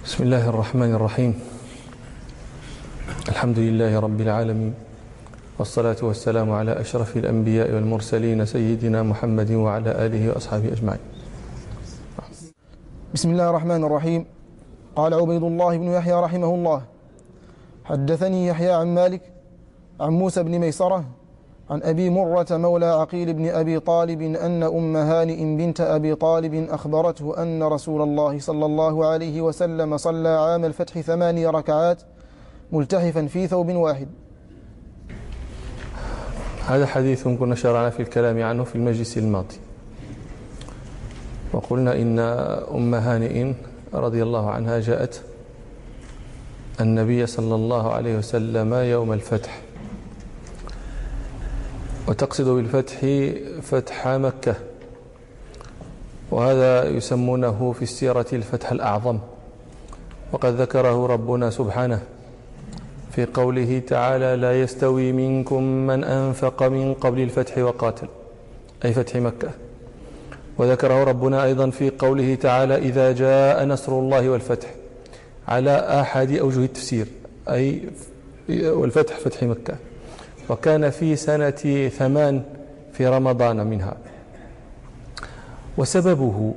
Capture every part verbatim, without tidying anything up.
بسم الله الرحمن الرحيم. الحمد لله رب العالمين، والصلاة والسلام على أشرف الأنبياء والمرسلين سيدنا محمد وعلى آله وأصحابه أجمعين. بسم الله الرحمن الرحيم. قال عبيد الله بن يحيى رحمه الله: حدثني يحيى عن مالك عن موسى بن ميسرة عن أبي مرة مولى عقيل بن أبي طالب أن أم هانئ بنت أبي طالب أخبرته أن رسول الله صلى الله عليه وسلم صلى عام الفتح ثماني ركعات ملتحفا في ثوب واحد. هذا حديث كنا شرعنا في الكلام عنه في المجلس الماضي، وقلنا إن أم هانئ رضي الله عنها جاءت النبي صلى الله عليه وسلم يوم الفتح، وتقصد بالفتح فتح مكة، وهذا يسمونه في السيرة الفتح الأعظم، وقد ذكره ربنا سبحانه في قوله تعالى: لا يستوي منكم من أنفق من قبل الفتح وقاتل، أي فتح مكة. وذكره ربنا أيضا في قوله تعالى: إذا جاء نصر الله والفتح، على أحد أوجه التفسير، أي والفتح فتح مكة، وكان في سنة ثمان في رمضان منها. وسببه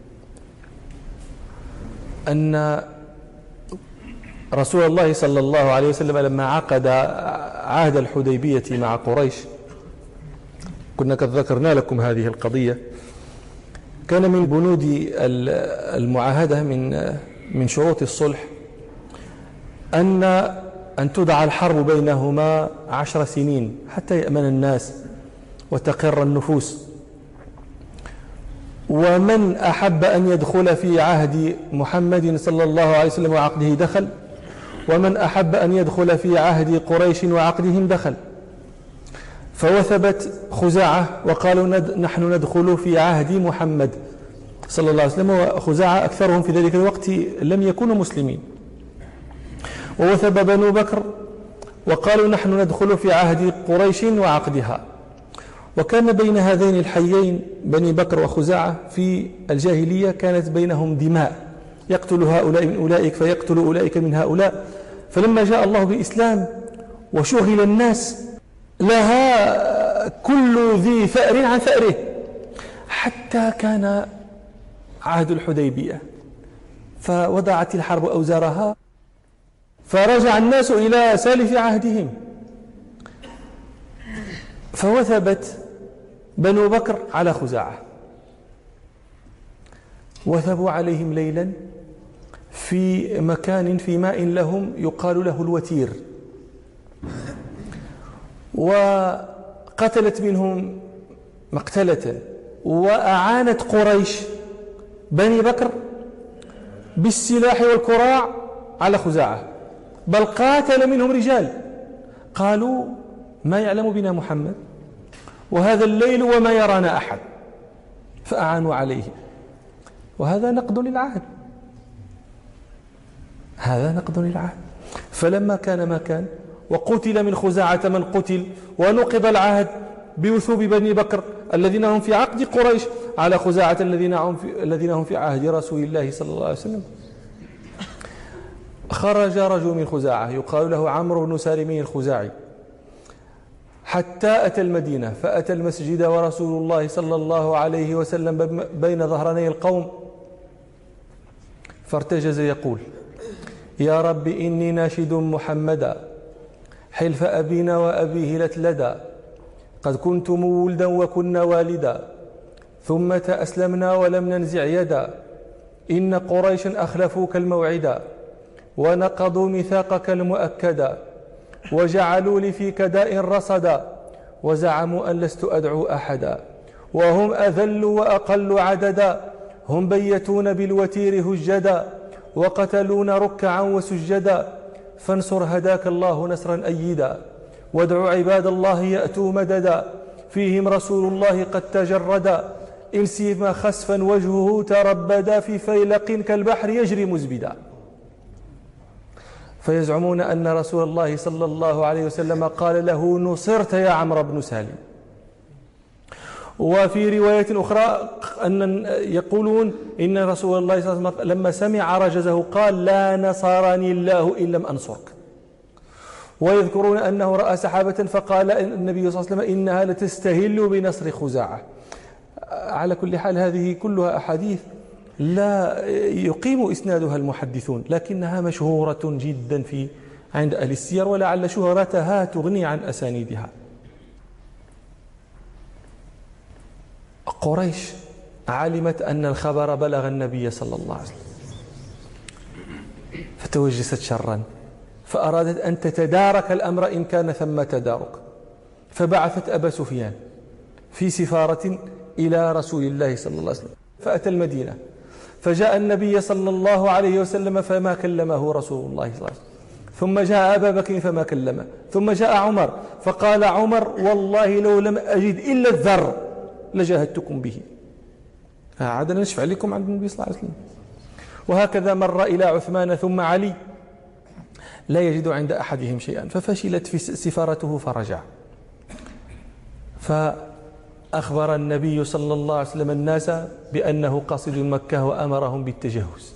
أن رسول الله صلى الله عليه وسلم لما عقد عهد الحديبية مع قريش، كنا قد ذكرنا لكم هذه القضية، كان من بنود المعاهدة من من شروط الصلح أن أن تدع الحرب بينهما عشر سنين حتى يأمن الناس وتقر النفوس، ومن أحب أن يدخل في عهد محمد صلى الله عليه وسلم وعقده دخل، ومن أحب أن يدخل في عهد قريش وعقدهم دخل. فوثبت خزاعة وقالوا ند نحن ندخل في عهد محمد صلى الله عليه وسلم، وخزاعة أكثرهم في ذلك الوقت لم يكونوا مسلمين. ووثب بنو بكر وقالوا نحن ندخل في عهد قريش وعقدها. وكان بين هذين الحيين بني بكر وخزاعة في الجاهلية كانت بينهم دماء، يقتل هؤلاء من أولئك فيقتل أولئك من هؤلاء. فلما جاء الله بالإسلام وشغل الناس لها كل ذي ثأر عن ثأره، حتى كان عهد الحديبية فوضعت الحرب أوزارها، فرجع الناس إلى سالف عهدهم، فوثبت بنو بكر على خزاعة، وثبوا عليهم ليلا في مكان في ماء لهم يقال له الوتير، وقتلت منهم مقتلة، وأعانت قريش بني بكر بالسلاح والكراع على خزاعة، بل قاتل منهم رجال قالوا ما يعلم بنا محمد وهذا الليل وما يرانا أحد، فأعانوا عليه. وهذا نقض للعهد، هذا نقض للعهد. فلما كان ما كان وقتل من خزاعة من قتل، ونقض العهد بوثوب بني بكر الذين هم في عقد قريش على خزاعة الذين هم في, الذين هم في عهد رسول الله صلى الله عليه وسلم، خرج رجل من خزاعة يقال له عمرو بن سالم الخزاعي حتى أتى المدينة، فأتى المسجد ورسول الله صلى الله عليه وسلم بين ظهراني القوم، فارتجز يقول: يا رب إني ناشد محمدا حلف أبينا وأبيه لتلدا، قد كنتم ولدا وكنا والدا، ثم تأسلمنا ولم ننزع يدا، إن قريشا أخلفوك الموعدا، ونقضوا ميثاقك المؤكدا، وجعلوا لي فيك داء رصدا، وزعموا أن لست أدعو أحدا، وهم أذل وأقل عددا، هم بيتون بالوتير هجدا، وقتلون ركعا وسجدا، فانصر هداك الله نصرا أيدا، وادعوا عباد الله يأتوا مددا، فيهم رسول الله قد تجردا، إن سيما خسفا وجهه تربدا، في فيلق كالبحر يجري مزبدا. فيزعمون أن رسول الله صلى الله عليه وسلم قال له: نصرت يا عمرو بن سالم. وفي رواية أخرى أن يقولون إن رسول الله صلى الله عليه وسلم لما سمع رجزه قال لا نصرني الله إن لم أنصرك. ويذكرون أنه رأى سحابة فقال النبي صلى الله عليه وسلم إنها لتستهل بنصر خزاعة. على كل حال هذه كلها أحاديث لا يقيم إسنادها المحدثون، لكنها مشهورة جدا في عند أهل السير، ولعل شهرتها تغني عن أسانيدها. قريش علمت أن الخبر بلغ النبي صلى الله عليه وسلم فتوجست شرا، فأرادت أن تتدارك الأمر إن كان ثم تدارك، فبعثت أبا سفيان في سفارة إلى رسول الله صلى الله عليه وسلم، فأتى المدينة فجاء النبي صلى الله عليه وسلم فما كلمه رسول الله صلى الله عليه وسلم، ثم جاء أبا بكر فما كلمه، ثم جاء عمر فقال عمر والله لو لم أجد إلا الذر لجاهدتكم به، عاد نشفع لكم عند النبي صلى الله عليه وسلم. وهكذا مر إلى عثمان ثم علي لا يجد عند أحدهم شيئا، ففشلت في سفارته فرجع، فأخبر النبي صلى الله عليه وسلم الناس بأنه قاصد مكة وأمرهم بالتجهز.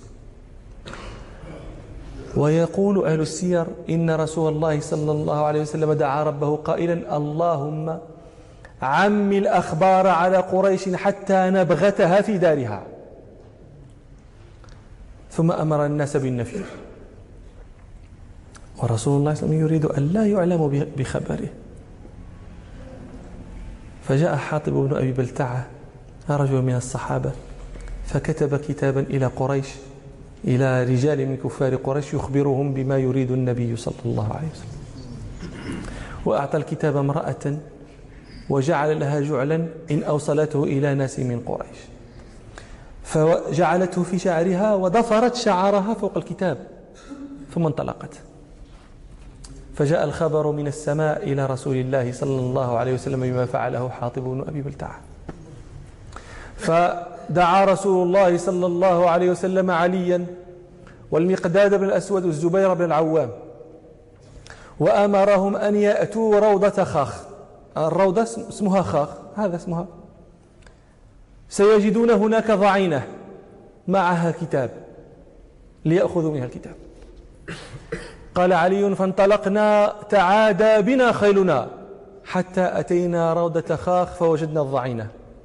ويقول أهل السير إن رسول الله صلى الله عليه وسلم دعا ربه قائلا اللهم عم الأخبار على قريش حتى نبغتها في دارها، ثم أمر الناس بالنفير، ورسول الله صلى الله عليه وسلم يريد أن لا يعلم بخبره. فجاء حاطب بن أبي بلتعة رجل من الصحابة فكتب كتابا إلى قريش، إلى رجال من كفار قريش يخبرهم بما يريد النبي صلى الله عليه وسلم، وأعطى الكتاب امرأة وجعل لها جعلا إن أوصلته إلى ناس من قريش، فجعلته في شعرها وضفرت شعرها فوق الكتاب ثم انطلقت. فجاء الخبر من السماء إلى رسول الله صلى الله عليه وسلم بما فعله حاطب بن أبي بلتعة، فدعا رسول الله صلى الله عليه وسلم عليا والمقداد بن الأسود والزبير بن العوام، وأمرهم أن يأتوا روضة خاخ. الروضة اسمها خاخ، هذا اسمها، سيجدون هناك ضعينة معها كتاب ليأخذوا منها الكتاب. قال علي فانطلقنا تعادى بنا خيلنا حتى أتينا روضة خاخ فوجدنا الضعينة،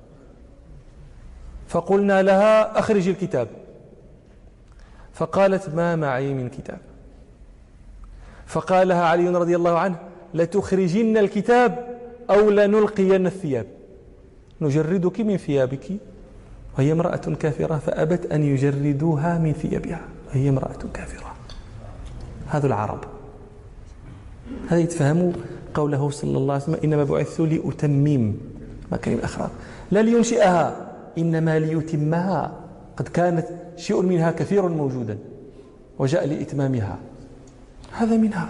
فقلنا لها أخرج الكتاب، فقالت ما معي من كتاب. فقال لها علي رضي الله عنه لتخرجن الكتاب أو لنلقين الثياب، نجردك من ثيابك. وهي امرأة كافرة فأبت أن يجردوها من ثيابها، وهي امرأة كافرة. هذا العرب، هذا يتفهموا قوله صلى الله عليه وسلم إنما بعثت لأتمم مكارم الأخلاق، لا لينشئها إنما ليتمها، قد كانت شيء منها كثير موجودا وجاء لإتمامها، هذا منها.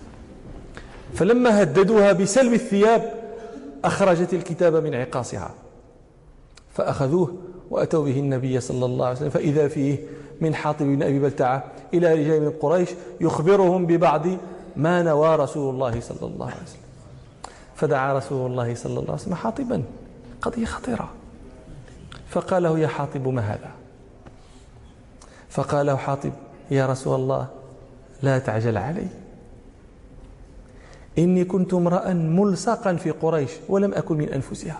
فلما هددوها بسلب الثياب أخرجت الكتاب من عقاصها، فأخذوه وأتوا به النبي صلى الله عليه وسلم، فإذا فيه من حاطب بن أبي بلتعة إلى رجال من قريش يخبرهم ببعض ما نوى رسول الله صلى الله عليه وسلم. فدعا رسول الله صلى الله عليه وسلم حاطبا، قضية خطيرة، فقال له يا حاطب ما هذا؟ فقال له حاطب يا رسول الله لا تعجل علي، إني كنت امرأ ملصقا في قريش ولم أكن من أنفسها،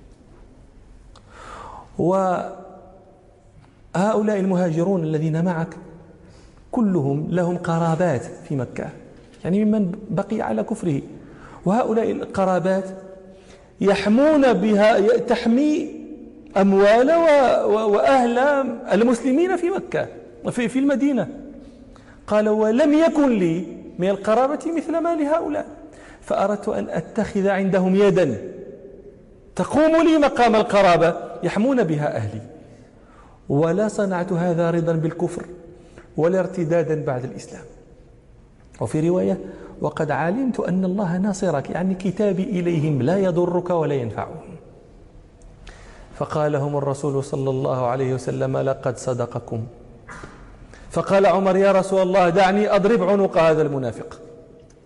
وهؤلاء المهاجرون الذين معك كلهم لهم قرابات في مكة، يعني ممن بقي على كفره، وهؤلاء القرابات يحمون بها تحمي أموال وأهل المسلمين في مكة في في المدينة. قال ولم يكن لي من القرابة مثل ما لهؤلاء، فأردت أن أتخذ عندهم يدا تقوم لي مقام القرابة يحمون بها أهلي، ولا صنعت هذا رضا بالكفر ولا ارتدادا بعد الإسلام. وفي رواية وقد علمت أن الله ناصرك، يعني كتابي إليهم لا يضرك ولا ينفعهم. فقال لهم الرسول صلى الله عليه وسلم لقد صدقكم. فقال عمر يا رسول الله دعني أضرب عنق هذا المنافق،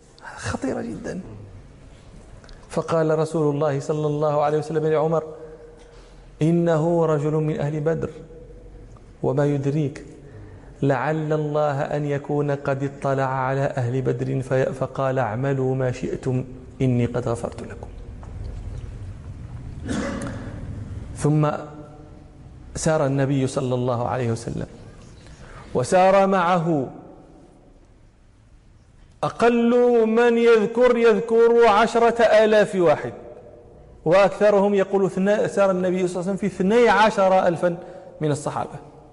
خطيرة جدا. فقال رسول الله صلى الله عليه وسلم لعمر إنه رجل من أهل بدر، وما يدريك لعل الله أن يكون قد اطلع على أهل بدر فقال اعملوا ما شئتم إني قد غفرت لكم. ثم سار النبي صلى الله عليه وسلم وسار معه أقل من يذكر يذكر عشرة آلاف واحد، وأكثرهم يقول سار النبي صلى الله عليه وسلم في اثني عشر ألفا من الصحابة،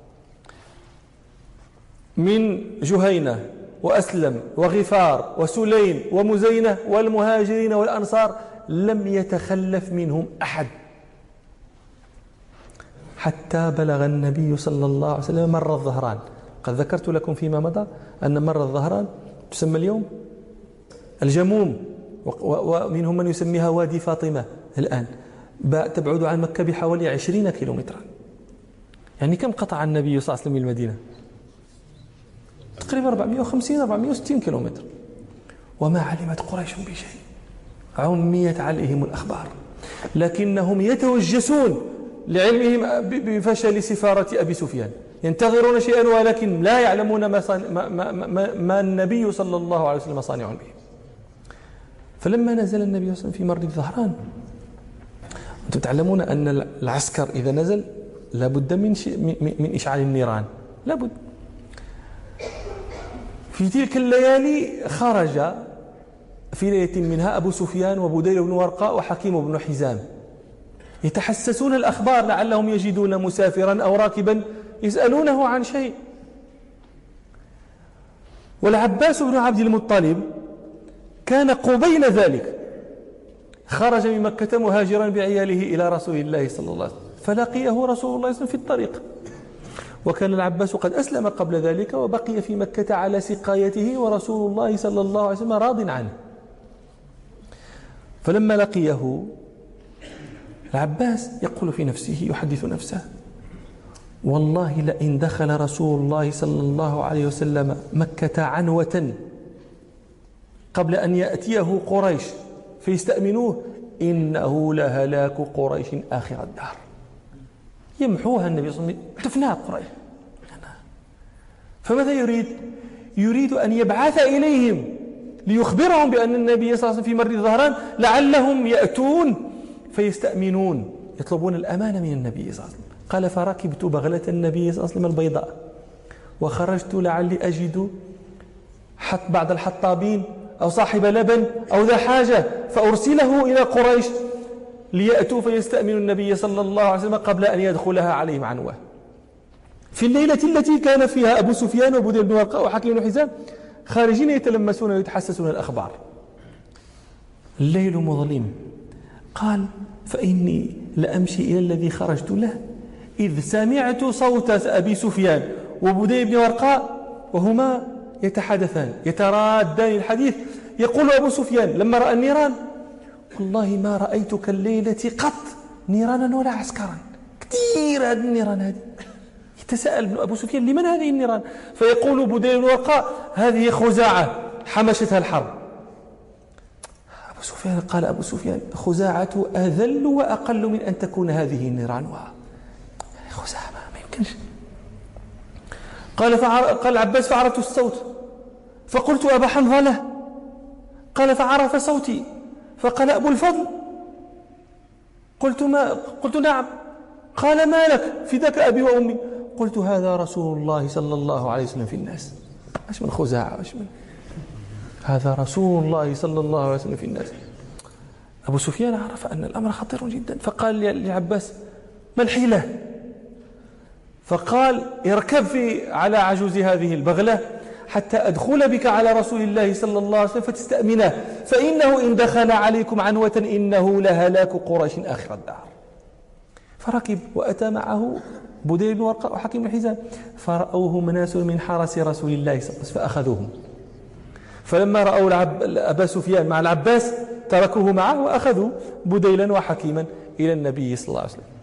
من جهينة وأسلم وغفار وسليم ومزينة والمهاجرين والأنصار لم يتخلف منهم أحد، حتى بلغ النبي صلى الله عليه وسلم مر الظهران. قد ذكرت لكم فيما مضى أن مر الظهران تسمى اليوم الجموم، ومنهم من يسميها وادي فاطمة الآن، تبعد عن مكة بحوالي عشرين كيلومترا. يعني كم قطع النبي صلى الله عليه وسلم من المدينة؟ تقريبا أربعمائة وخمسين أربعمائة وستين كيلومتر. وما علمت قريش بشيء، عميت عليهم الأخبار، لكنهم يتوجسون لعلمهم بفشل سفارة أبي سفيان، ينتظرون شيئا ولكن لا يعلمون ما, ما, ما, ما, ما النبي صلى الله عليه وسلم صانع به. فلما نزل النبي صلى الله عليه وسلم في مرد الظهران، أنتم تعلمون أن العسكر إذا نزل لابد من, من إشعال النيران، لابد. في تلك الليالي خرج في ليلة منها أبو سفيان وبديل بن ورقاء وحكيم بن حزام يتحسسون الأخبار لعلهم يجدون مسافرا أو راكبا يسألونه عن شيء. والعباس بن عبد المطلب كان قبيل ذلك خرج من مكة مهاجرا بعياله إلى رسول الله صلى الله عليه وسلم، فلقيه رسول الله صلى الله عليه وسلم في الطريق، وكان العباس قد أسلم قبل ذلك وبقي في مكة على سقايته، ورسول الله صلى الله عليه وسلم راض عنه. فلما لقيه العباس يقول في نفسه، يحدث نفسه: والله لئن دخل رسول الله صلى الله عليه وسلم مكة عنوة قبل أن يأتيه قريش فيستأمنوه إنه لهلاك قريش آخر الدهر. يمحوها النبي صلى الله عليه وسلم، تفنى قريش. فماذا يريد؟ يريد أن يبعث إليهم ليخبرهم بأن النبي صلى الله عليه وسلم في مرد الظهران لعلهم يأتون فيستأمنون، يطلبون الأمان من النبي صلى الله عليه وسلم. قال: فركبت بغلة النبي صلى الله عليه وسلم البيضاء وخرجت لعلي أجد حط بعض الحطابين أو صاحب لبن أو ذا حاجة فأرسله إلى قريش ليأتوا فيستأمنوا النبي صلى الله عليه وسلم قبل أن يدخلها عليهم عنوة. في الليلة التي كان فيها أبو سفيان وبديل بن ورقاء وحكيم بن حزام خارجين يتلمسون ويتحسسون الأخبار. الليل مظلم. قال: فإني لأمشي إلى الذي خرجت له إذ سمعت صوت أبي سفيان وبديل بن ورقاء وهما يتحدثان يترادان الحديث. يقول أبو سفيان لما رأى النيران: والله ما رأيت كالليلة قط نيرانا ولا عسكرا. كثير هذه النيران هذه. يتساءل أبو سفيان: لمن هذه النيران؟ فيقول بديل بن ورقاء: هذه خزاعة حمشتها الحرب. أبو سفيان قال أبو سفيان: خزاعة أذل وأقل من أن تكون هذه النيران. يعني خزاعة ما يمكنش. قال فعر... قال العباس: فعرفت الصوت فقلت: أبا حنظلة. قال: فعرف صوتي فقال: أبو الفضل. قلت: ما قلت: نعم. قال: ما لك؟ فداك أبي وأمي. قلت: هذا رسول الله صلى الله عليه وسلم في الناس. ايش من خزاعة ايش من هذا رسول الله صلى الله عليه وسلم في الناس. أبو سفيان عرف أن الأمر خطير جدا، فقال لعباس: ما الحيلة؟ فقال: اركب في على عجوز هذه البغلة حتى أدخل بك على رسول الله صلى الله عليه وسلم فتستأمنه، فإنه إن دخل عليكم عنوة إنه لهلاك قريش آخر الدهر. فركب وأتى معه بديل بن ورقاء وحكيم بن حزام، فرأوهم ناس من حرس رسول الله صلى الله عليه وسلم فأخذوهم. فلما رأوا العب... أبا سفيان مع العباس تركوه معه وأخذوا بديلا وحكيما إلى النبي صلى الله عليه وسلم.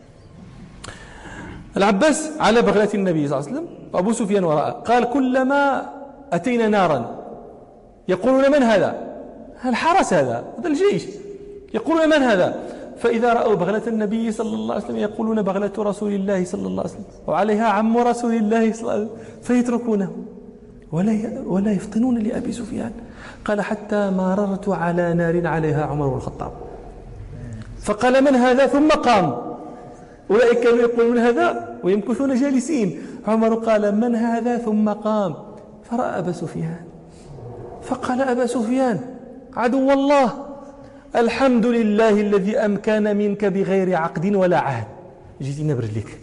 العباس على بغلة النبي صلى الله عليه وسلم وأبو سفيان وراءه. قال: كلما أتينا نارا يقولون: من هذا؟ الحرس هذا هذا الجيش. يقولون: من هذا؟ فإذا رأوا بغلة النبي صلى الله عليه وسلم يقولون بغلة رسول الله صلى الله عليه وسلم وعليها عم رسول الله صلى الله عليه وسلم فيتركونه ولا ولا يفطنون لأبي سفيان. قال حتى مررت على نار عليها عمر بن الخطاب فقال من هذا ثم قام. أولئك كانوا يقولون هذا ويمكثون جالسين. عمر قال من هذا ثم قام فرأى أبا سفيان فقال أبا سفيان عدو الله الحمد لله الذي أمكن منك بغير عقد ولا عهد جيتي نبرد لك.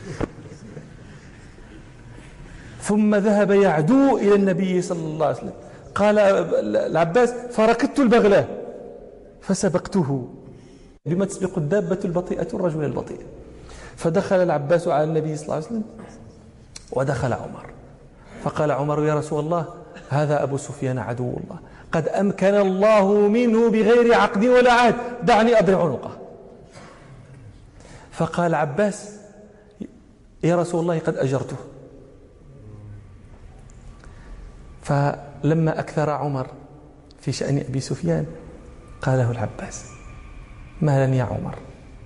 ثم ذهب يعدو إلى النبي صلى الله عليه وسلم. قال العباس فركضت البغلة فسبقته بما تسبق الدابة البطيئة الرجل البطيء. فدخل العباس على النبي صلى الله عليه وسلم ودخل عمر فقال عمر يا رسول الله هذا أبو سفيان عدو الله قد أمكن الله منه بغير عقد ولا عهد دعني أضرب عنقه. فقال عباس يا رسول الله قد أجرته. فلما أكثر عمر في شأن أبي سفيان قال له العباس مهلا يا عمر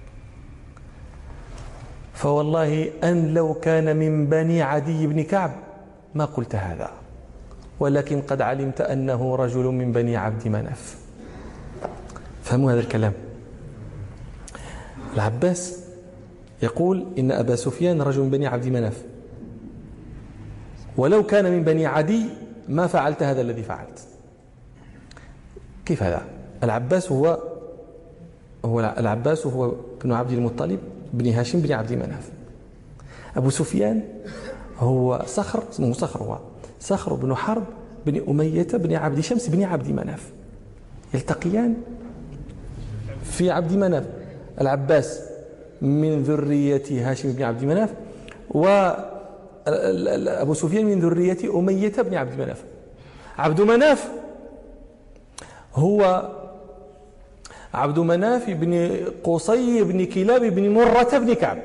فوالله أن لو كان من بني عدي بن كعب ما قلت هذا ولكن قد علمت أنه رجل من بني عبد مناف. فهموا هذا الكلام. العباس يقول إن أبا سفيان رجل من بني عبد مناف ولو كان من بني عدي ما فعلت هذا الذي فعلت. كيف هذا؟ العباس هو هو العباس هو ابن عبد المطلب بن هاشم بن عبد مناف. أبو سفيان هو صخر اسمه صخر هو صخر بن حرب بن أمية بن عبد شمس بن عبد مناف يلتقيان في عبد مناف. العباس من ذرية هاشم بن عبد مناف وأبو سفيان من ذرية أمية بن عبد مناف. عبد مناف هو عبد مناف بن قصي بن كلاب بن مرة بن كعب.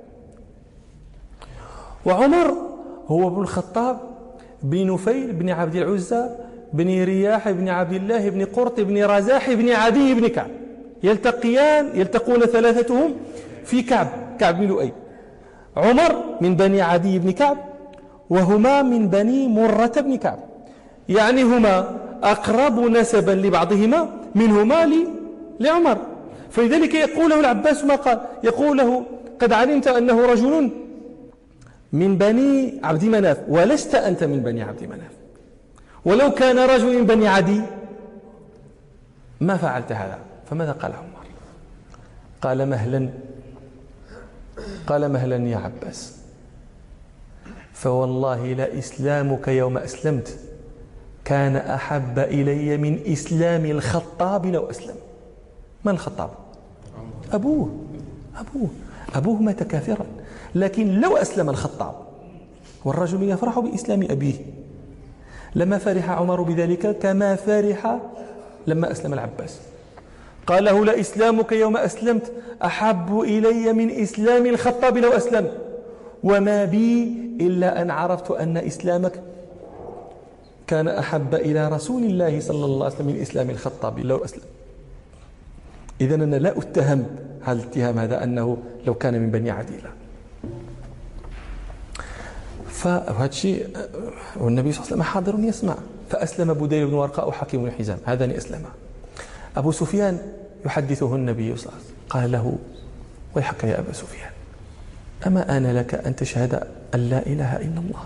وعمر هو ابن الخطاب بن نفيل بن عبد العزى بن رياح بن عبد الله بن قرط بن رزاح بن عدي بن كعب. يلتقيان يلتقون ثلاثتهم في كعب كعب بن لؤي. عمر من بني عدي بن كعب وهما من بني مرة بن كعب يعني هما أقرب نسبا لبعضهما منهما لعمر. فلذلك يقول له العباس ما قال يقول له قد علمت أنه رجل من بني عبد مناف ولست أنت من بني عبد مناف ولو كان رجل من بني عدي ما فعلت هذا. فماذا قال عمر؟ قال مهلا قال مهلا يا عباس فوالله لإسلامك يوم أسلمت كان أحب إلي من إسلام الخطاب لو أسلم. من الخطاب؟ أبوه أبوه أبوه مات كافرا لكن لو أسلم الخطاب والرجل يفرح بإسلام أبيه لما فرح عمر بذلك كما فرح لما أسلم العباس. قال له لإسلامك يوم أسلمت أحب إلي من إسلام الخطاب لو أسلم وما بي إلا أن عرفت أن إسلامك كان أحب إلى رسول الله صلى الله عليه وسلم من إسلام الخطاب لو أسلم. إذن أنا لا أتهم هذا الاتهام هذا أنه لو كان من بني عديلة. فهذا الشيء والنبي صلى الله عليه وسلم حاضر يسمع. فأسلم بديل بن ورقاء وحكيم بن حزام هذان أسلما. أبو سفيان يحدثه النبي صلى الله عليه وسلم قال له ويحك يا أبا سفيان أما آن لك أن تشهد أن لا إله إلا الله؟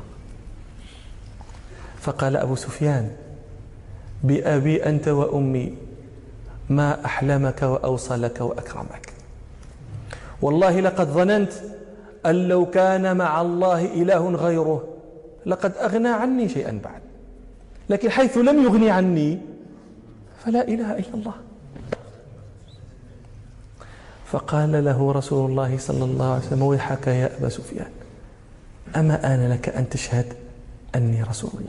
فقال أبو سفيان بأبي أنت وأمي ما أحلمك وأوصلك وأكرمك والله لقد ظننت أن لو كان مع الله إله غيره لقد أغنى عني شيئا بعد لكن حيث لم يغني عني فلا إله إلا الله. فقال له رسول الله صلى الله عليه وسلم ويحك يا أبا سفيان أما آن لك أن تشهد أني رسول الله؟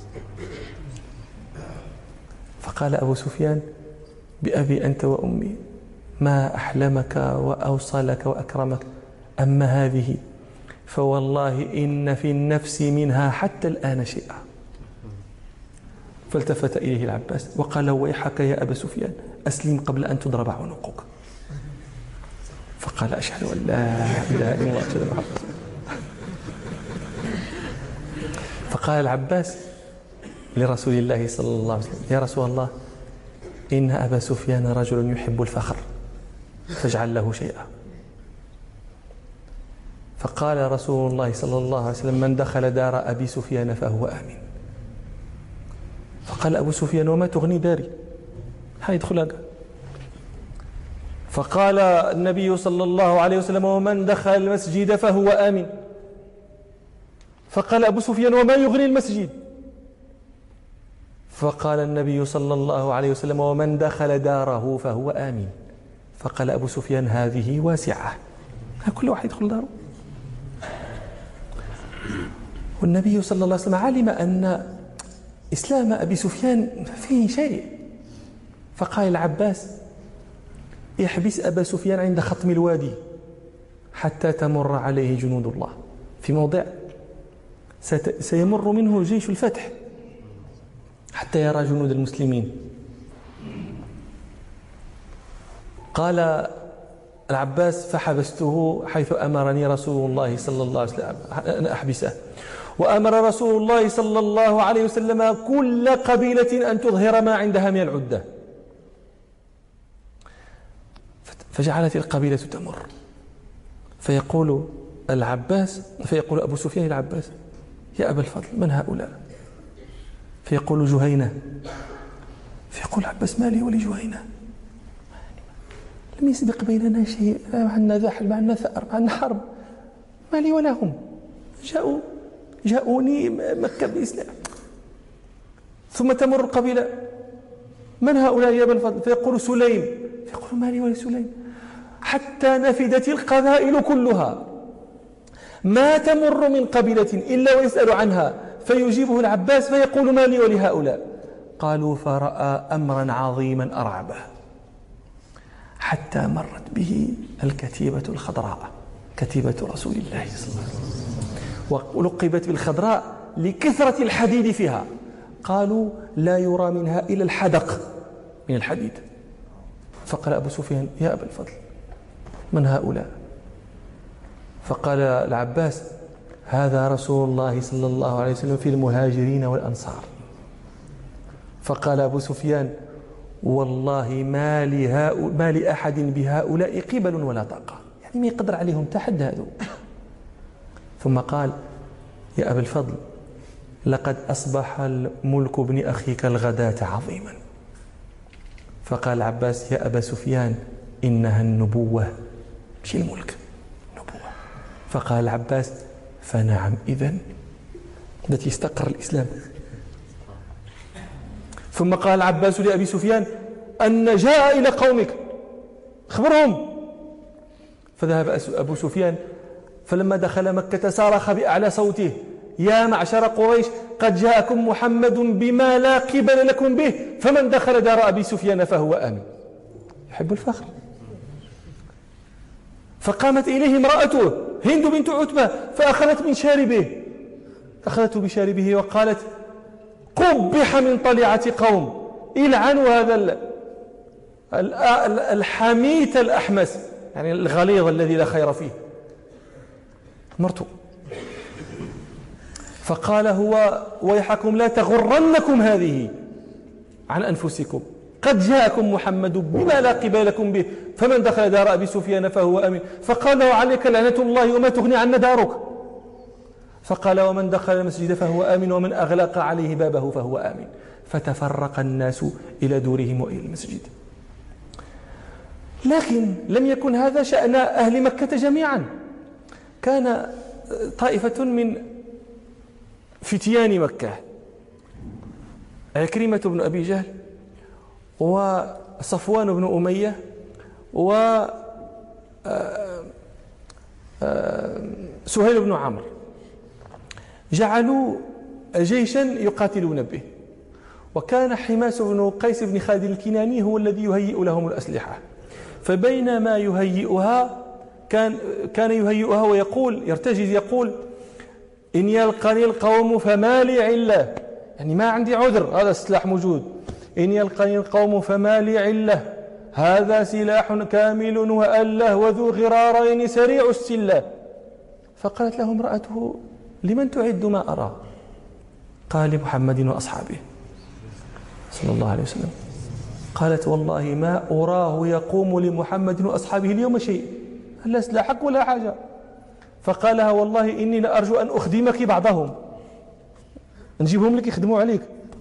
فقال أبو سفيان بأبي أنت وأمي ما أحلمك وأوصلك وأكرمك أما هذه فوالله إن في النفس منها حتى الآن شيئا. فالتفت إليه العباس وقال ويحك يا أبا سفيان أسلم قبل أن تضرب عنقك. فقال أشهد أن لا إله إلا الله أشهد أن محمد رسول الله. فقال العباس لرسول الله صلى الله عليه وسلم: يا رسول الله، إن أبا سفيان رجل يحب الفخر فاجعل له شيئا. فقال رسول الله صلى الله عليه وسلم: من دخل دار أبي سفيان فهو آمن. فقال أبو سفيان: وما تغني داري، حيدخلها. فقال النبي صلى الله عليه وسلم: ومن دخل المسجد فهو آمن. فقال أبو سفيان: وما يغني المسجد؟ فقال النبي صلى الله عليه وسلم: ومن دخل داره فهو آمن. فقال أبو سفيان: هذه واسعة، كل واحد يدخل داره. والنبي صلى الله عليه وسلم علم أن إسلام أبي سفيان فيه شيء، فقال العباس: احبس أبا سفيان عند خطم الوادي حتى تمر عليه جنود الله، في موضع سيمر منه جيش الفتح حتى يرى جنود المسلمين. قال العباس: فحبسته حيث أمرني رسول الله صلى الله عليه وسلم أن أحبسه. وأمر رسول الله صلى الله عليه وسلم كل قبيلة أن تظهر ما عندها من العدة، فجعلت القبيلة تمر، فيقول العباس فيقول أبو سفيان العباس: يا أبا الفضل، من هؤلاء؟ فيقول: جهينة. فيقول العباس: ما لي ولجهينة؟ لم يسبق بيننا شيء، عندنا ذحل، عندنا ثأر، عندنا حرب، ما لي ولا هم، جاءوا جاءوني مكة بالإسلام. ثم تمر القبيلة: من هؤلاء يا أبا الفضل؟ فيقول: سليم. فيقول: ما لي ولا سليم؟ حتى نفدت القبائل كلها، ما تمر من قبيلة إلا ويسأل عنها، فيجيبه العباس فيقول: ما لي ولهؤلاء؟ قالوا: فرأى أمرا عظيما أرعبه، حتى مرت به الكتيبة الخضراء، كتيبة رسول الله صلى الله عليه وسلم، ولقبت بالخضراء لكثرة الحديد فيها. قالوا: لا يرى منها إلا الحدق من الحديد. فقال أبو سفيان: يا أبا الفضل، من هؤلاء؟ فقال العباس: هذا رسول الله صلى الله عليه وسلم في المهاجرين والأنصار. فقال أبو سفيان: والله ما لهؤلاء ما لأحد بهؤلاء قبل ولا طاقة، يعني ما يقدر عليهم تحد هذا. ثم قال: يا أبا الفضل، لقد أصبح الملك ابن أخيك الغداة عظيما. فقال العباس: يا أبا سفيان، إنها النبوة مش الملك، نبوة. فقال العباس: فنعم، إذن التي استقر الإسلام. ثم قال العباس لأبي سفيان: أن جاء إلى قومك، خبرهم. فذهب أبو سفيان، فلما دخل مكة صرخ بأعلى صوته: يا معشر قريش، قد جاءكم محمد بما لا قبل لكم به، فمن دخل دار أبي سفيان فهو آمن. يحب الفخر. فقامت إليه امرأته هند بنت عتبة فأخذت من شاربه أخذته بشاربه وقالت: قبح من طليعة قوم، إلعنوا هذا الحميت الأحمس، يعني الغليظ الذي لا خير فيه، مرته. فقال هو: ويحكم لا تغرنكم هذه عن أنفسكم، قد جاءكم محمد بما لا قبل لكم به، فمن دخل دار أبي سفيان فهو آمن. فقال له: عليك لعنة الله وما تغني عنا دارك. فقال: ومن دخل المسجد فهو آمن، ومن أغلق عليه بابه فهو آمن. فتفرق الناس إلى دورهم وإلى المسجد. لكن لم يكن هذا شأن أهل مكة جميعا. كان طائفة من فتيان مكة، عكرمة بن أبي جهل وصفوان بن أمية و سهيل بن عمرو، جعلوا جيشا يقاتلون به. وكان حماس بن قيس بن خالد الكناني هو الذي يهيئ لهم الأسلحة. فبينما يهيئها كان كان يهيئها ويقول يرتجز يقول: إن يلقني القوم فما لي علة، يعني ما عندي عذر، هذا السلاح موجود. إن يلقني القوم فما لي علة هذا سلاح كامل وأله وذو غرارين سريع السلة. فقالت له امرأته لمن تعد ما أرى؟ قال لمحمد وأصحابه صلى الله عليه وسلم. قالت والله ما أراه يقوم لمحمد وأصحابه اليوم شيء، لا سلاحك ولا حاجة. فقال لها والله إني لأرجو أن أخدمك بعضهم، نجيبهم لك يخدموا عليك.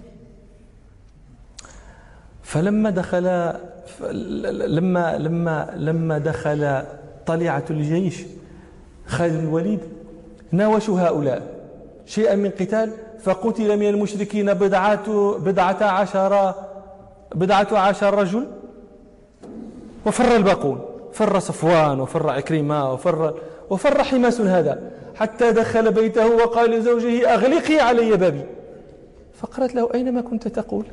فلما دخل لما لما لما دخل طليعة الجيش خالد بن الوليد ناوشوا هؤلاء شيئا من قتال، فقتل من المشركين بضعة بضعة عشر بضعة عشر رجل وفر الباقون، فر صفوان وفر عكرمة وفر وفر حماس هذا، حتى دخل بيته وقال لزوجه أغلقي علي بابي. فقالت له أينما كنت تقول؟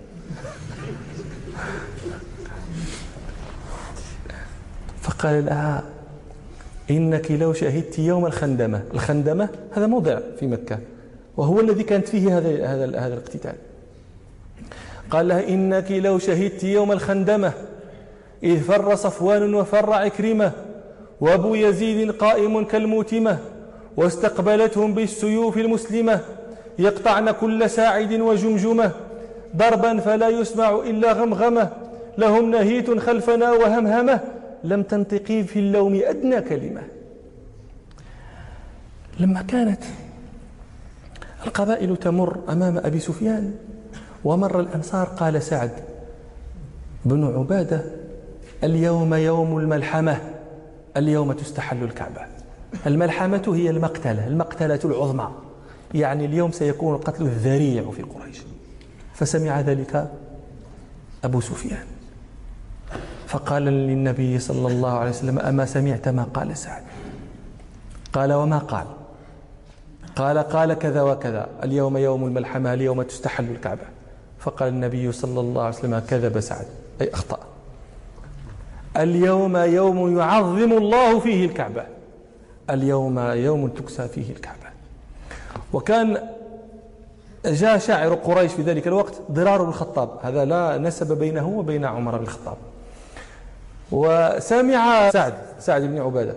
فقال لها إنك لو شهدت يوم الخندمة. الخندمة هذا موضع في مكة وهو الذي كانت فيه هذا هذا هذا الاقتتال. قال لها إنك لو شهدت يوم الخندمة إذ فر صفوان وفر عكرمة وأبو يزيد قائم كالموتمة واستقبلتهم بالسيوف المسلمة يقطعن كل ساعد وجمجمة ضربا فلا يسمع إلا غمغمة لهم نهيت خلفنا وهمهمة لم تنطقي في اللوم أدنى كلمة. لما كانت القبائل تمر أمام أبي سفيان ومر الأنصار قال سعد بن عبادة اليوم يوم الملحمة، اليوم تستحل الكعبة. الملحمة هي المقتلة، المقتلة العظمى، يعني اليوم سيكون القتل الذريع في قريش. فسمع ذلك أبو سفيان فقال للنبي صلى الله عليه وسلم أما سمعت ما قال سعد؟ قال وما قال؟ قال قال كذا وكذا، اليوم يوم الملحمة، اليوم تستحل الكعبة. فقال النبي صلى الله عليه وسلم كذب سعد أي أخطأ، اليوم يوم يعظم الله فيه الكعبة، اليوم يوم تكسى فيه الكعبة. وكان جاء شاعر قريش في ذلك الوقت ضرار بن الخطاب، هذا لا نسب بينه وبين عمر بن الخطاب، وسمع سعد سعد بن عبادة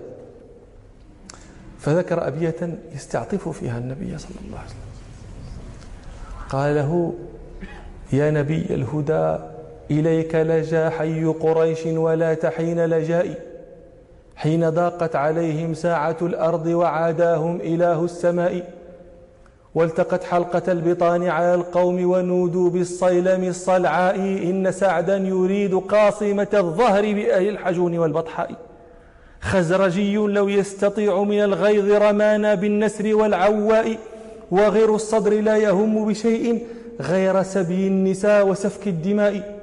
فذكر أبية يستعطف فيها النبي صلى الله عليه وسلم. قال له يا نبي الهدى إليك لجا حي قريش ولا تحين لجائي، حين ضاقت عليهم ساعة الأرض وعاداهم إله السماء، والتقت حلقة البطان على القوم ونودوا بالصيلم الصلعاء، إن سعدا يريد قاصمة الظهر بأهل الحجون والبطحاء، خزرجي لو يستطيع من الغيظ رمانا بالنسر والعواء، وغير الصدر لا يهم بشيء غير سبي النساء وسفك الدماء،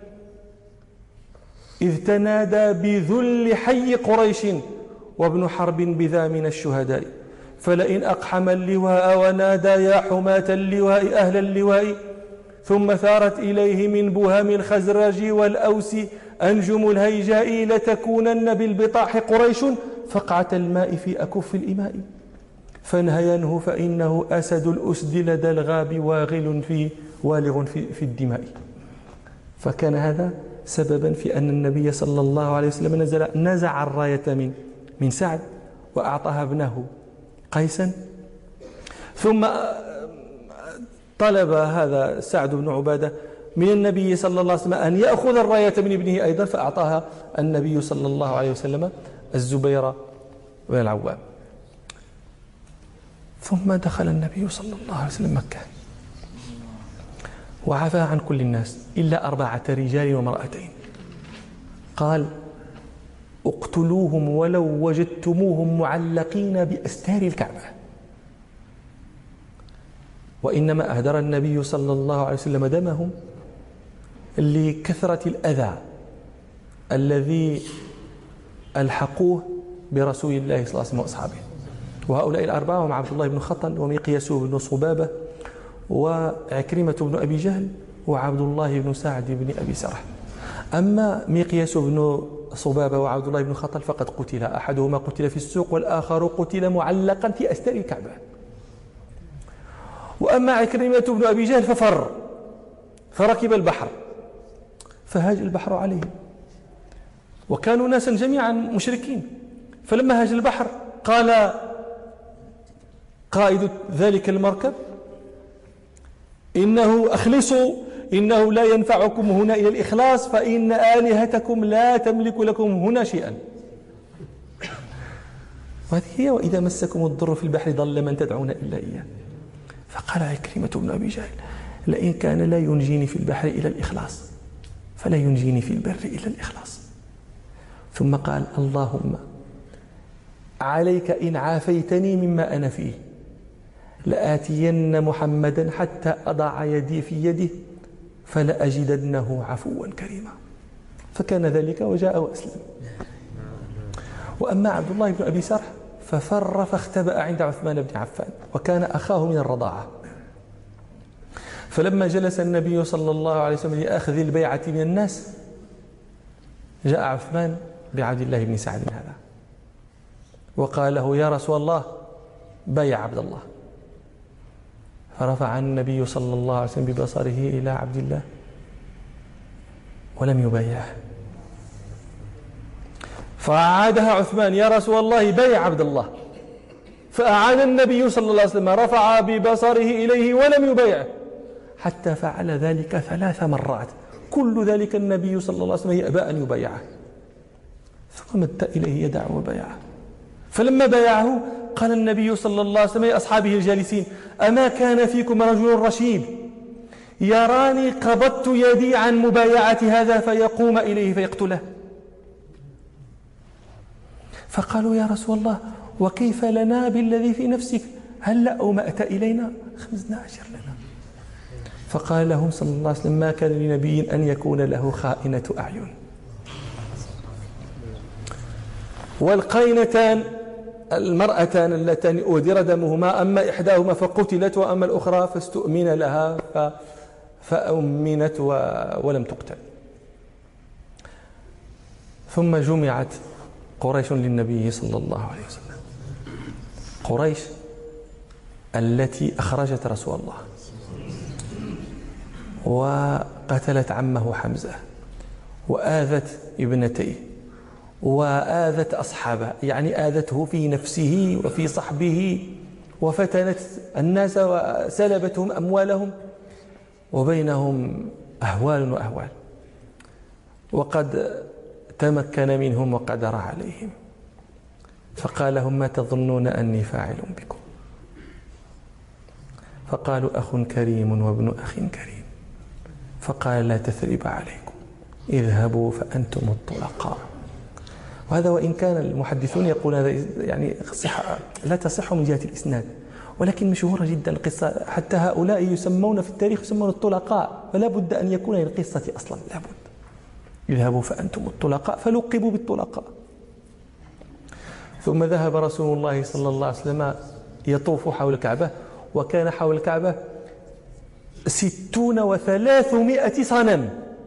إذ تنادى بذل حي قريش وابن حرب بذا من الشهداء، فلئن أقحم اللواء ونادى يا حماة اللواء أهل اللواء، ثم ثارت إليه من بهم الخزرج والأوس أنجم الهيجاء، لتكونن بالبطاح قريش فقعة الماء في أكف الإماء، فانهينه فإنه أسد الأسد لدى الغاب واغل في والغ في, في الدماء. فكان هذا سببا في أن النبي صلى الله عليه وسلم نزل نزع الراية من من سعد وأعطاها ابنه قيسا، ثم طلب هذا سعد بن عبادة من النبي صلى الله عليه وسلم أن يأخذ الراية من ابنه أيضا، فأعطاها النبي صلى الله عليه وسلم الزبير بن العوام. ثم دخل النبي صلى الله عليه وسلم مكة وعفى عن كل الناس إلا أربعة رجال وامرأتين، قال اقتلوهم ولو وجدتموهم معلقين بأستار الكعبة. وإنما أهدر النبي صلى الله عليه وسلم دمهم لكثرة الأذى الذي ألحقوه برسول الله صلى الله عليه وسلم وأصحابه. وهؤلاء الأربعة هم عبد الله بن خطل ومقياس بن صبابة وعكرمة بن أبي جهل وعبد الله بن سعد بن أبي سرح. أما مقياس بن صبابة وعبد الله بن خطل فقد قتل، أحدهما قتل في السوق والآخر قتل معلقا في أستار الكعبة. وأما عكرمة بن أبي جهل ففر فركب البحر فهاج البحر عليه، وكانوا ناسا جميعا مشركين. فلما هاج البحر قال قائد ذلك المركب إنه أخلصوا، إنه لا ينفعكم هنا إلى الإخلاص، فإن آلهتكم لا تملك لكم هنا شيئا. وهذه هي وإذا مسكم الضر في البحر ضل من تدعون إلا إياه. فقال عكرمة بن أبي جهل لئن كان لا ينجيني في البحر إلى الإخلاص فلا ينجيني في البر إلى الإخلاص. ثم قال اللهم عليك إن عافيتني مما أنا فيه لآتين محمدا حتى أضع يدي في يده فلأجدنه عفوا كريما. فكان ذلك وجاء وأسلم. وأما عبد الله بن أبي سرح ففر فاختبأ عند عثمان بن عفان وكان أخاه من الرضاعة. فلما جلس النبي صلى الله عليه وسلم لأخذ البيعة من الناس جاء عثمان بعبد الله بن سعد هذا وقال له يا رسول الله بايع عبد الله. فرفع النبي صلى الله عليه وسلم ببصره إلى عبد الله ولم يبايعه. فأعادها عثمان يا رسول الله بايع عبد الله. فأعاد النبي صلى الله عليه وسلم رفع ببصره إليه ولم يبايعه حتى فعل ذلك ثلاث مرات. كل ذلك النبي صلى الله عليه وسلم يأبى أن يبايعه، ثم مد إليه يدعه وبايعه. فلما بايعه قال النبي صلى الله عليه وسلم لأصحابه الجالسين أما كان فيكم رجل رشيد يراني قبضت يدي عن مبايعة هذا فيقوم إليه فيقتله؟ فقالوا يا رسول الله وكيف لنا بالذي في نفسك؟ هل لا أومأت إلينا؟ خمسنا عشر لنا. فقال لهم صلى الله عليه وسلم ما كان لنبي أن يكون له خائنة أعين. والقينتان المرأتان اللتان أهدر دمهما أما إحداهما فقتلت وأما الأخرى فاستؤمن لها فأمنت ولم تقتل. ثم جمعت قريش للنبي صلى الله عليه وسلم، قريش التي أخرجت رسول الله وقتلت عمه حمزة وآذت ابنتيه وآذت أصحابه، يعني آذته في نفسه وفي صحبه وفتنت الناس وسلبتهم أموالهم وبينهم أهوال وأهوال، وقد تمكن منهم وقدر عليهم. فقال لهم ما تظنون أني فاعل بكم؟ فقالوا أخ كريم وابن أخ كريم. فقال لا تثريب عليكم اذهبوا فأنتم الطلقاء. وهذا وإن كان المحدثون يقول هذا يعني صح لا تصح من جهة الإسناد، ولكن مشهورة جدا القصة، حتى هؤلاء يسمون في التاريخ يسمون الطلقاء، فلا بد أن يكون للقصة أصلا، لا بد. اذهبوا فأنتم الطلقاء فلقبوا بالطلقاء. ثم ذهب رسول الله صلى الله عليه وسلم يطوف حول الكعبة، وكان حول الكعبة ستون وثلاثمائة صنم،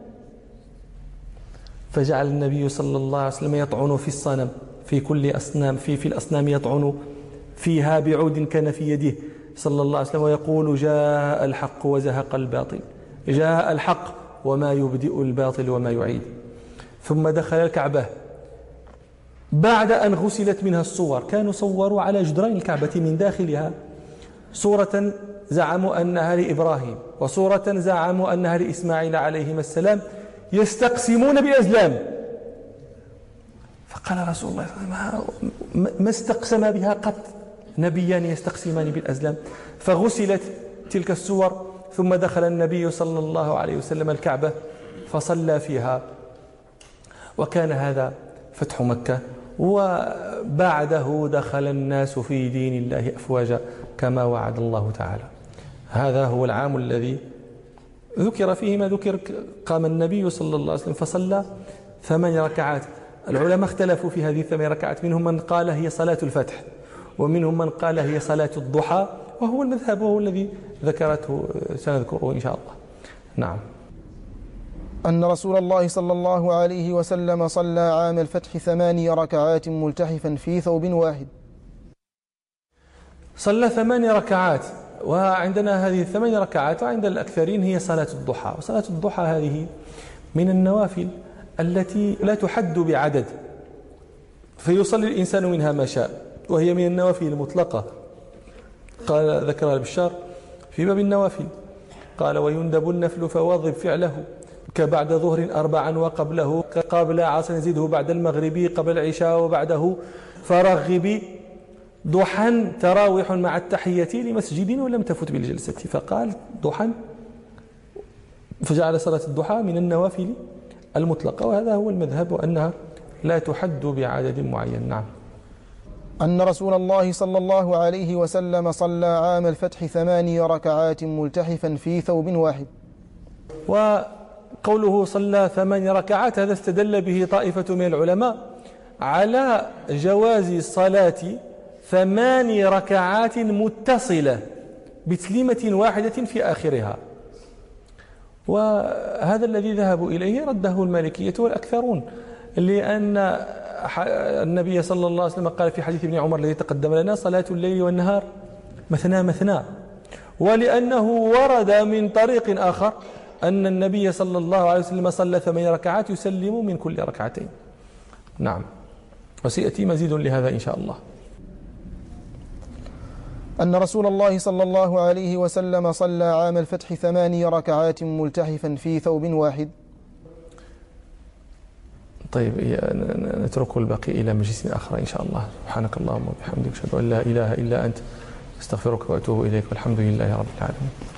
فجعل النبي صلى الله عليه وسلم يطعن في الصنم في كل أصنام في في الأصنام يطعن فيها بعود كان في يده صلى الله عليه وسلم ويقول جاء الحق وزهق الباطل، جاء الحق وما يبدئ الباطل وما يعيد. ثم دخل الكعبة بعد أن غسلت منها الصور، كانوا صوروا على جدران الكعبة من داخلها صورة زعموا أنها لإبراهيم وصورة زعموا أنها لإسماعيل عليهما السلام يستقسمون بأزلام. فقال رسول الله صلى الله عليه وسلم ما استقسم بها قط نبيان يستقسمان بالأزلام. فغسلت تلك الصور، ثم دخل النبي صلى الله عليه وسلم الكعبة فصلى فيها، وكان هذا فتح مكة. وبعده دخل الناس في دين الله أفواجا كما وعد الله تعالى. هذا هو العام الذي ذكر فيه ما ذكر. قام النبي صلى الله عليه وسلم فصلى ثمان ركعات. العلماء اختلفوا في هذه الثمان ركعات، منهم من قال هي صلاة الفتح ومنهم من قال هي صلاة الضحى، وهو المذهب وهو الذي ذكرته سنذكره إن شاء الله. نعم. أن رسول الله صلى الله عليه وسلم صلى عام الفتح ثماني ركعات ملتحفا في ثوب واحد. صلى ثماني ركعات، وعندنا هذه الثمان ركعات وعند الأكثرين هي صلاة الضحى. وصلاة الضحى هذه من النوافل التي لا تحد بعدد، فيصلي الإنسان منها ما شاء، وهي من النوافل المطلقة. قال ذكرها البشار في باب النوافل، قال ويندب النفل فواظب فعله كبعد ظهر أربعا وقبله قبل عصر زده بعد المغرب قبل العشاء وبعده فرغب ضحى تراوح مع التحية لمسجد ولم تفت بالجلسة. فقال ضحى، فجعل صلاة الضحى من النوافل المطلقة، وهذا هو المذهب، وأنها لا تحد بعدد معين. نعم. أن رسول الله صلى الله عليه وسلم صلى عام الفتح ثماني ركعات ملتحفا في ثوب واحد. وقوله صلى ثماني ركعات هذا استدل به طائفة من العلماء على جواز صلاة ثماني ركعات متصلة بتسليمة واحدة في آخرها، وهذا الذي ذهبوا إليه رده المالكية والأكثرون، لأن النبي صلى الله عليه وسلم قال في حديث ابن عمر الذي تقدم لنا صلاة الليل والنهار مثنى مثنى، ولأنه ورد من طريق آخر أن النبي صلى الله عليه وسلم صلى ثمان ركعات يسلم من كل ركعتين. نعم، وسيأتي مزيد لهذا إن شاء الله. أن رسول الله صلى الله عليه وسلم صلى عام الفتح ثماني ركعات ملتحفا في ثوب واحد. طيب، نترك الباقي إلى مجلس آخر إن شاء الله. سبحانك اللهم وبحمدك أشهد أن لا إله إلا أنت، استغفرك وأتوب إليك، والحمد لله رب العالمين.